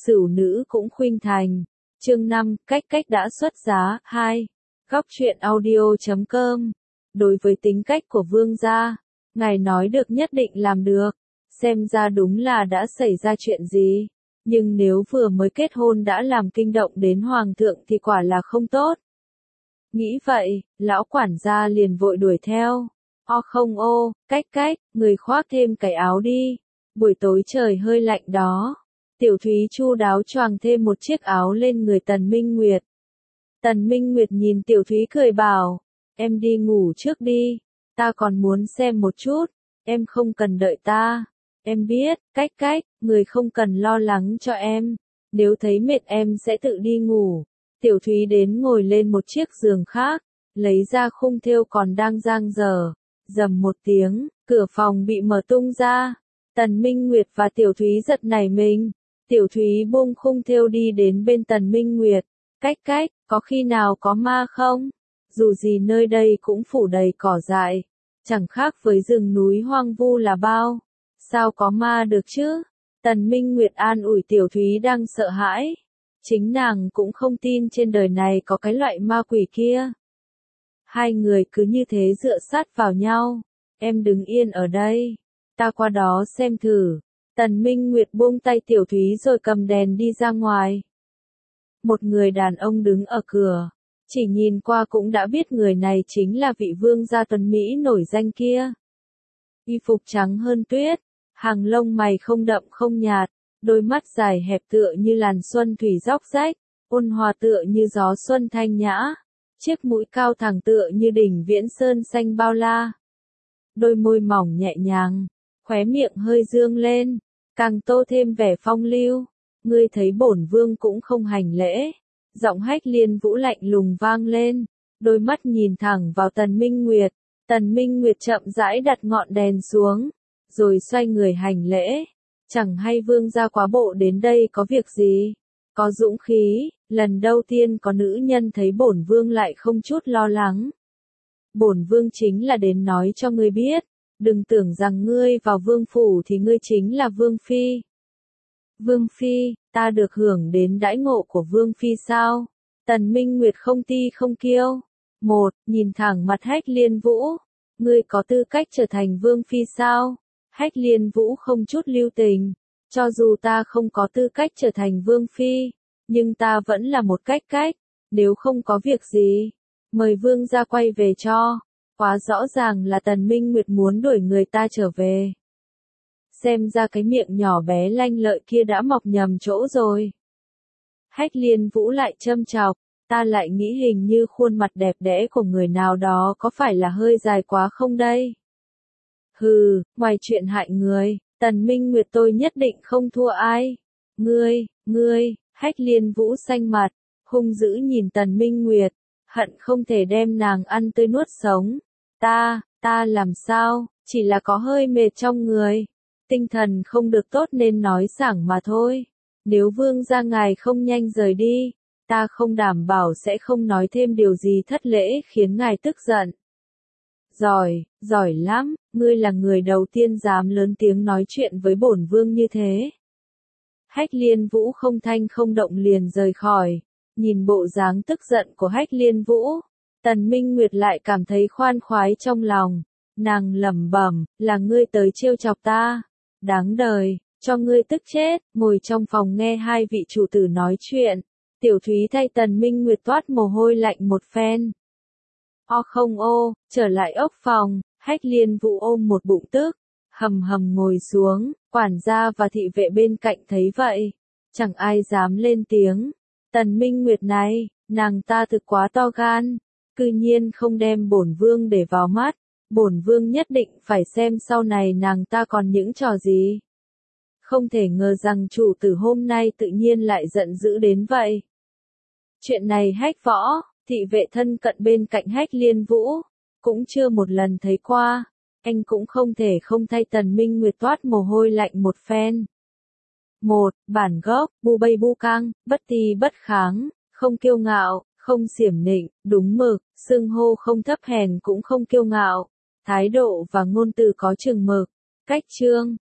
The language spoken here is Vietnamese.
Sửu nữ cũng khuynh thành. Chương 5, cách đã xuất giá. 2. Góc truyện audio.com. Đối với tính cách của vương gia, ngài nói được nhất định làm được. Xem ra đúng là đã xảy ra chuyện gì. Nhưng nếu vừa mới kết hôn đã làm kinh động đến hoàng thượng thì quả là không tốt. Nghĩ vậy, lão quản gia liền vội đuổi theo. O không ô, cách, người khoác thêm cái áo đi. Buổi tối trời hơi lạnh đó. Tiểu Thúy chu đáo choàng thêm một chiếc áo lên người Tần Minh Nguyệt. Tần Minh Nguyệt nhìn Tiểu Thúy cười bảo, em đi ngủ trước đi, ta còn muốn xem một chút, em không cần đợi ta. Em biết, cách, người không cần lo lắng cho em, nếu thấy mệt em sẽ tự đi ngủ. Tiểu Thúy đến ngồi lên một chiếc giường khác, lấy ra khung thêu còn đang dang dở, rầm một tiếng, cửa phòng bị mở tung ra. Tần Minh Nguyệt và Tiểu Thúy giật nảy mình. Tiểu Thúy buông khung thêu đi đến bên Tần Minh Nguyệt. Cách, có khi nào có ma không? Dù gì nơi đây cũng phủ đầy cỏ dại, chẳng khác với rừng núi hoang vu là bao. Sao có ma được chứ? Tần Minh Nguyệt an ủi Tiểu Thúy đang sợ hãi. Chính nàng cũng không tin trên đời này có cái loại ma quỷ kia. Hai người cứ như thế dựa sát vào nhau. Em đứng yên ở đây, ta qua đó xem thử. Tần Minh Nguyệt buông tay Tiểu Thúy rồi cầm đèn đi ra ngoài. Một người đàn ông đứng ở cửa, chỉ nhìn qua cũng đã biết người này chính là vị vương gia tuấn Mỹ nổi danh kia. Y phục trắng hơn tuyết, hàng lông mày không đậm không nhạt, đôi mắt dài hẹp tựa như làn xuân thủy róc rách, ôn hòa tựa như gió xuân thanh nhã, chiếc mũi cao thẳng tựa như đỉnh Viễn Sơn xanh bao la. Đôi môi mỏng nhẹ nhàng, khóe miệng hơi dương lên, càng tô thêm vẻ phong lưu. Ngươi thấy bổn vương cũng không hành lễ. Giọng Hách Liên Vũ lạnh lùng vang lên, đôi mắt nhìn thẳng vào Tần Minh Nguyệt. Tần Minh Nguyệt chậm rãi đặt ngọn đèn xuống, rồi xoay người hành lễ. Chẳng hay vương gia quá bộ đến đây có việc gì? Có dũng khí, lần đầu tiên có nữ nhân thấy bổn vương lại không chút lo lắng. Bổn vương chính là đến nói cho ngươi biết, đừng tưởng rằng ngươi vào vương phủ thì ngươi chính là vương phi. Vương phi, ta được hưởng đến đãi ngộ của vương phi sao? Tần Minh Nguyệt không ti không kiêu. Nhìn thẳng mặt Hách Liên Vũ. Ngươi có tư cách trở thành vương phi sao? Hách Liên Vũ không chút lưu tình. Cho dù ta không có tư cách trở thành vương phi, nhưng ta vẫn là một cách. Nếu không có việc gì, mời vương gia quay về cho. Quá rõ ràng là Tần Minh Nguyệt muốn đuổi người ta trở về. Xem ra cái miệng nhỏ bé lanh lợi kia đã mọc nhầm chỗ rồi. Hách Liên Vũ lại châm chọc, ta lại nghĩ hình như khuôn mặt đẹp đẽ của người nào đó có phải là hơi dài quá không đây? Hừ, ngoài chuyện hại người, Tần Minh Nguyệt tôi nhất định không thua ai. Ngươi, Hách Liên Vũ xanh mặt, hung dữ nhìn Tần Minh Nguyệt, hận không thể đem nàng ăn tươi nuốt sống. Ta làm sao, chỉ là có hơi mệt trong người. Tinh thần không được tốt nên nói sảng mà thôi. Nếu vương gia ngài không nhanh rời đi, ta không đảm bảo sẽ không nói thêm điều gì thất lễ khiến ngài tức giận. Giỏi lắm, ngươi là người đầu tiên dám lớn tiếng nói chuyện với bổn vương như thế. Hách Liên Vũ không thanh không động liền rời khỏi. Nhìn bộ dáng tức giận của Hách Liên Vũ, Tần Minh Nguyệt lại cảm thấy khoan khoái trong lòng. Nàng lẩm bẩm, là ngươi tới trêu chọc ta. Đáng đời, cho ngươi tức chết. Ngồi trong phòng nghe hai vị chủ tử nói chuyện, Tiểu Thúy thay Tần Minh Nguyệt toát mồ hôi lạnh một phen. O không ô, trở lại ốc phòng, Hách Liên Vũ ôm một bụng tức, hầm ngồi xuống. Quản gia và thị vệ bên cạnh thấy vậy, chẳng ai dám lên tiếng. Tần Minh Nguyệt này, nàng ta thực quá to gan, cư nhiên không đem bổn vương để vào mắt. Bổn vương nhất định phải xem sau này nàng ta còn những trò gì. Không thể ngờ rằng chủ tử hôm nay tự nhiên lại giận dữ đến vậy. Chuyện này Hách Võ, thị vệ thân cận bên cạnh Hách Liên Vũ, cũng chưa một lần thấy qua. Anh cũng không thể không thay Tần Minh Nguyệt toát mồ hôi lạnh một phen. Bản gốc, bu bây bu căng, bất ti bất kháng, không kiêu ngạo, không xiểm nịnh, đúng mực, xưng hô không thấp hèn cũng không kiêu ngạo. Thái độ và ngôn từ có chừng mực. Cách chương